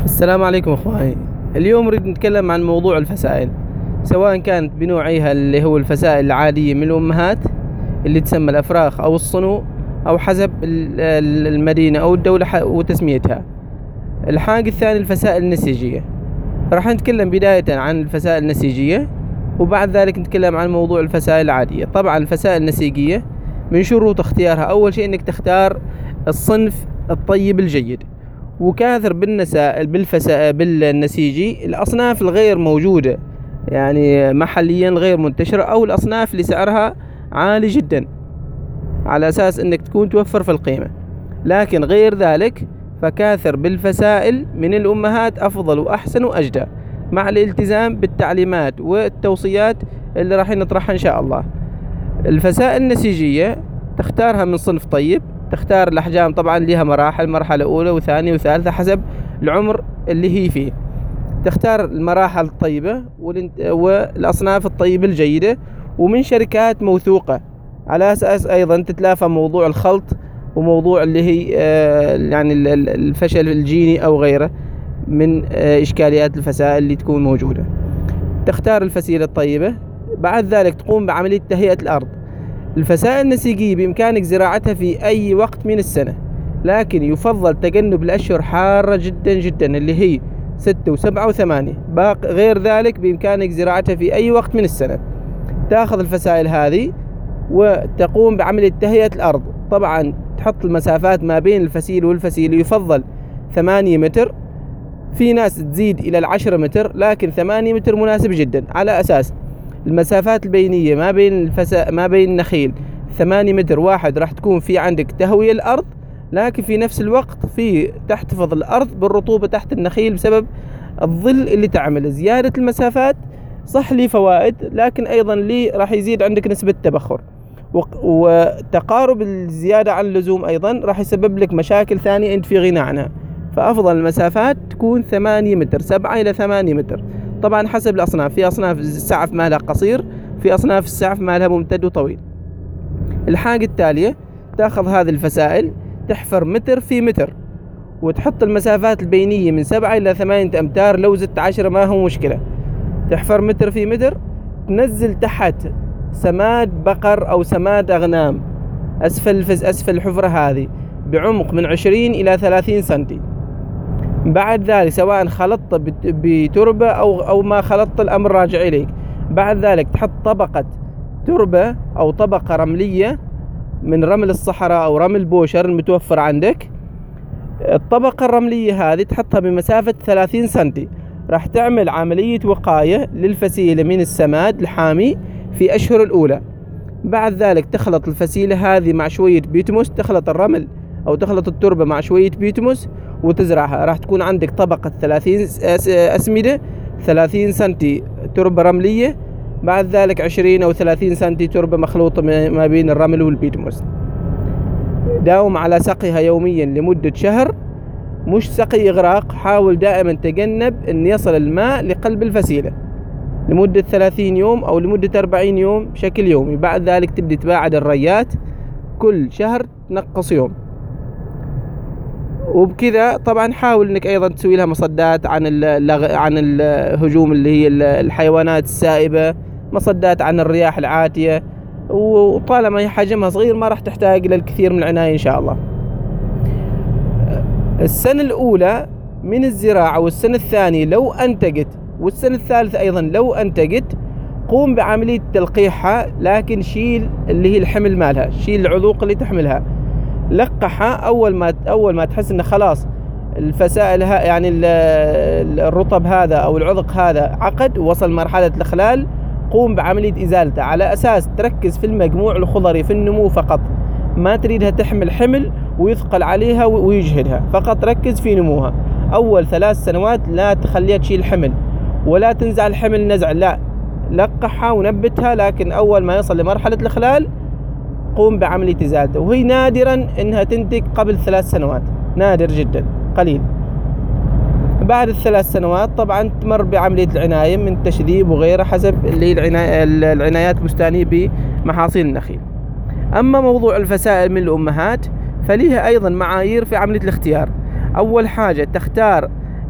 السلام عليكم اخواني. اليوم نريد نتكلم عن موضوع الفسائل، سواء كانت بنوعيها اللي هو الفسائل العادية من الأمهات اللي تسمى الأفراخ أو الصنو، أو حسب المدينة أو الدولة وتسميتها. الحاجة الثانية الفسائل النسيجية. راح نتكلم بداية عن الفسائل النسيجية، وبعد ذلك نتكلم عن موضوع الفسائل العادية. طبعا الفسائل النسيجية من شروط اختيارها أول شيء إنك تختار الصنف الطيب الجيد، وكاثر بالنسيجي الأصناف الغير موجودة، يعني محليا غير منتشرة، أو الأصناف اللي سعرها عالي جدا على أساس أنك تكون توفر في القيمة. لكن غير ذلك فكاثر بالفسائل من الأمهات أفضل وأحسن وأجدى، مع الالتزام بالتعليمات والتوصيات اللي راح نطرحها إن شاء الله. الفسائل النسيجية تختارها من صنف طيب، تختار الأحجام طبعا لها مراحل، مرحلة أولى وثانية وثالثة حسب العمر اللي هي فيه. تختار المراحل الطيبة والأصناف الطيبة الجيدة ومن شركات موثوقة، على أساس أيضا تتلافى موضوع الخلط وموضوع اللي هي يعني الفشل الجيني أو غيره من إشكاليات الفسائل اللي تكون موجودة. تختار الفسيلة الطيبة، بعد ذلك تقوم بعملية تهيئة الأرض. الفسائل النسيجية بإمكانك زراعتها في أي وقت من السنة، لكن يفضل تجنب الأشهر حارة جدا جدا اللي هي 6 و7 و8. غير ذلك بإمكانك زراعتها في أي وقت من السنة. تأخذ الفسائل هذه وتقوم بعملية تهيئة الأرض. طبعا تحط المسافات ما بين الفسيل والفسيل، يفضل 8 متر، في ناس تزيد إلى 10 متر، لكن 8 متر مناسب جدا، على أساس المسافات البينية ما بين النخيل 8 متر واحد، راح تكون في عندك تهوية الأرض، لكن في نفس الوقت في تحتفظ الأرض بالرطوبة تحت النخيل بسبب الظل اللي تعمل. زيادة المسافات صح لي فوائد، لكن أيضا لي راح يزيد عندك نسبة تبخر، وتقارب الزيادة عن اللزوم أيضا راح يسبب لك مشاكل ثانية أنت في غنى عنها. فأفضل المسافات تكون 8 متر، 7 إلى 8 متر، طبعا حسب الأصناف. في أصناف السعف مالها قصير، في أصناف السعف مالها ممتد وطويل. الحاجة التالية تأخذ هذه الفسائل تحفر متر في متر، وتحط المسافات البينية من 7 إلى 8 أمتار، لو زدت 10 ما هو مشكلة. تحفر متر في متر، تنزل تحت سماد بقر أو سماد أغنام أسفل الحفرة هذه بعمق من 20 إلى 30 سنتي. بعد ذلك سواء خلطت بتربة أو ما خلطت، الأمر راجع إليك. بعد ذلك تحط طبقة تربة أو طبقة رملية من رمل الصحراء أو رمل بوشر المتوفر عندك. الطبقة الرملية هذه تحطها بمسافة 30 سنتي، راح تعمل عملية وقاية للفسيلة من السماد الحامي في أشهر الأولى. بعد ذلك تخلط الفسيلة هذه مع شوية بيتموس، تخلط الرمل أو تخلط التربة مع شوية بيتموس وتزرعها. راح تكون عندك طبقة 30 أسمدة، 30 سنتي تربة رملية، بعد ذلك 20 أو 30 سنتي تربة مخلوطة ما بين الرمل والبيتموس. داوم على سقيها يوميا لمدة شهر، مش سقي إغراق. حاول دائما تجنب أن يصل الماء لقلب الفسيلة لمدة 30 يوم أو لمدة 40 يوم بشكل يومي. بعد ذلك تبدأ تباعد الريات كل شهر، تنقص يوم. وبكذا طبعا حاول انك ايضا تسوي لها مصدات عن الهجوم اللي هي الحيوانات السائبة، مصدات عن الرياح العاتية، وطالما حجمها صغير ما راح تحتاج الى الكثير من العناية ان شاء الله. السنة الاولى من الزراعة والسنة الثانية لو انتجت، والسنة الثالثة ايضا لو انتجت، قوم بعملية تلقيحها، لكن شيل اللي هي الحمل مالها، شيل العذوق اللي تحملها. لقحها أول ما تحس إن خلاص الفسائل يعني الرطب هذا أو العذق هذا عقد ووصل مرحلة الإخلال، قوم بعملية إزالته، على أساس تركز في المجموع الخضري في النمو فقط. ما تريدها تحمل حمل ويثقل عليها ويجهدها، فقط ركز في نموها. أول 3 سنوات لا تخليها تشيل حمل ولا تنزع الحمل نزع، لا، لقحها ونبتها، لكن أول ما يصل لمرحلة الإخلال قوم بعملية إزالته. وهي نادرا إنها تنتج قبل 3 سنوات، نادر جدا، قليل. بعد ال3 سنوات طبعا تمر بعملية العناية من تشذيب وغيره حسب اللي العنايات البستانية بمحاصيل النخيل. أما موضوع الفسائل من الأمهات فليها أيضا معايير في عملية الاختيار. أول حاجة تختار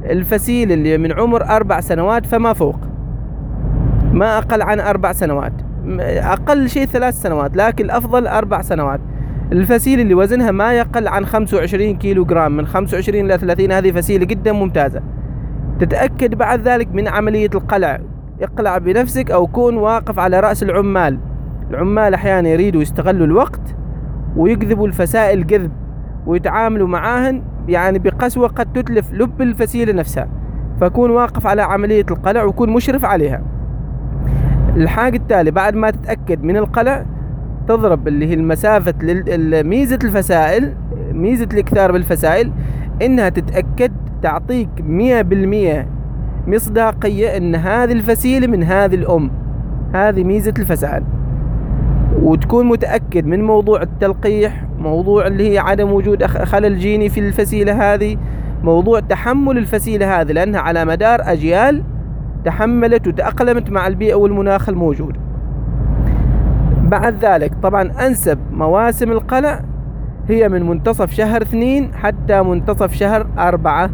الفسيل اللي من عمر 4 سنوات فما فوق، ما أقل عن 4 سنوات، أقل شيء 3 سنوات، لكن الأفضل 4 سنوات. الفسيل اللي وزنها ما يقل عن 25 كيلو جرام، من 25 إلى 30، هذه فسيلة جدا ممتازة. تتأكد بعد ذلك من عملية القلع، اقلع بنفسك أو كون واقف على رأس العمال. العمال أحيانا يريدوا يستغلوا الوقت ويجذبوا الفسائل جذب ويتعاملوا معاهن يعني بقسوة قد تتلف لب الفسيلة نفسها، فكون واقف على عملية القلع وكون مشرف عليها. الحاجة التالي بعد ما تتأكد من القلع، تضرب اللي هي المسافة ميزة الفسائل، ميزة الإكثار بالفسائل إنها تتأكد تعطيك 100% مصداقية إن هذه الفسيلة من هذه الأم. هذه ميزة الفسائل. وتكون متأكد من موضوع التلقيح، موضوع اللي هي عدم وجود خلل جيني في الفسيلة هذه، موضوع تحمل الفسيلة هذه، لأنها على مدار أجيال تحملت وتأقلمت مع البيئة والمناخ الموجود. بعد ذلك طبعا أنسب مواسم القلع هي من منتصف شهر 2 حتى منتصف شهر 4.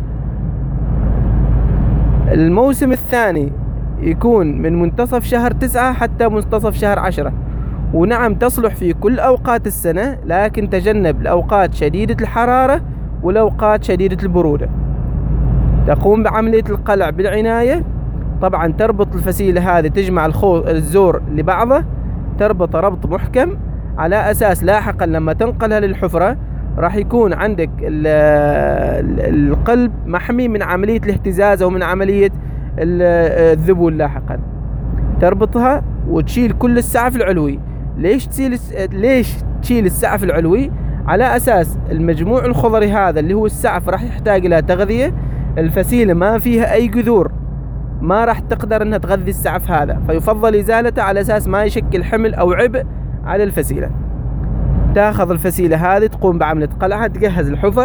الموسم الثاني يكون من منتصف شهر 9 حتى منتصف شهر 10. ونعم تصلح في كل أوقات السنة، لكن تجنب الأوقات شديدة الحرارة والأوقات شديدة البرودة. تقوم بعملية القلع بالعناية. طبعا تربط الفسيلة هذه، تجمع الزور لبعضه، تربط ربط محكم على أساس لاحقا لما تنقلها للحفرة راح يكون عندك القلب محمي من عملية الاهتزاز أو من عملية الذبول لاحقا. تربطها وتشيل كل السعف العلوي. ليش تشيل السعف العلوي؟ على أساس المجموع الخضري هذا اللي هو السعف راح يحتاج إلى تغذية. الفسيلة ما فيها أي جذور، ما راح تقدر أنها تغذي السعف هذا، فيفضل إزالته على أساس ما يشكل حمل أو عبء على الفسيلة. تاخذ الفسيلة هذه تقوم بعملية قلعها، تجهز الحفر.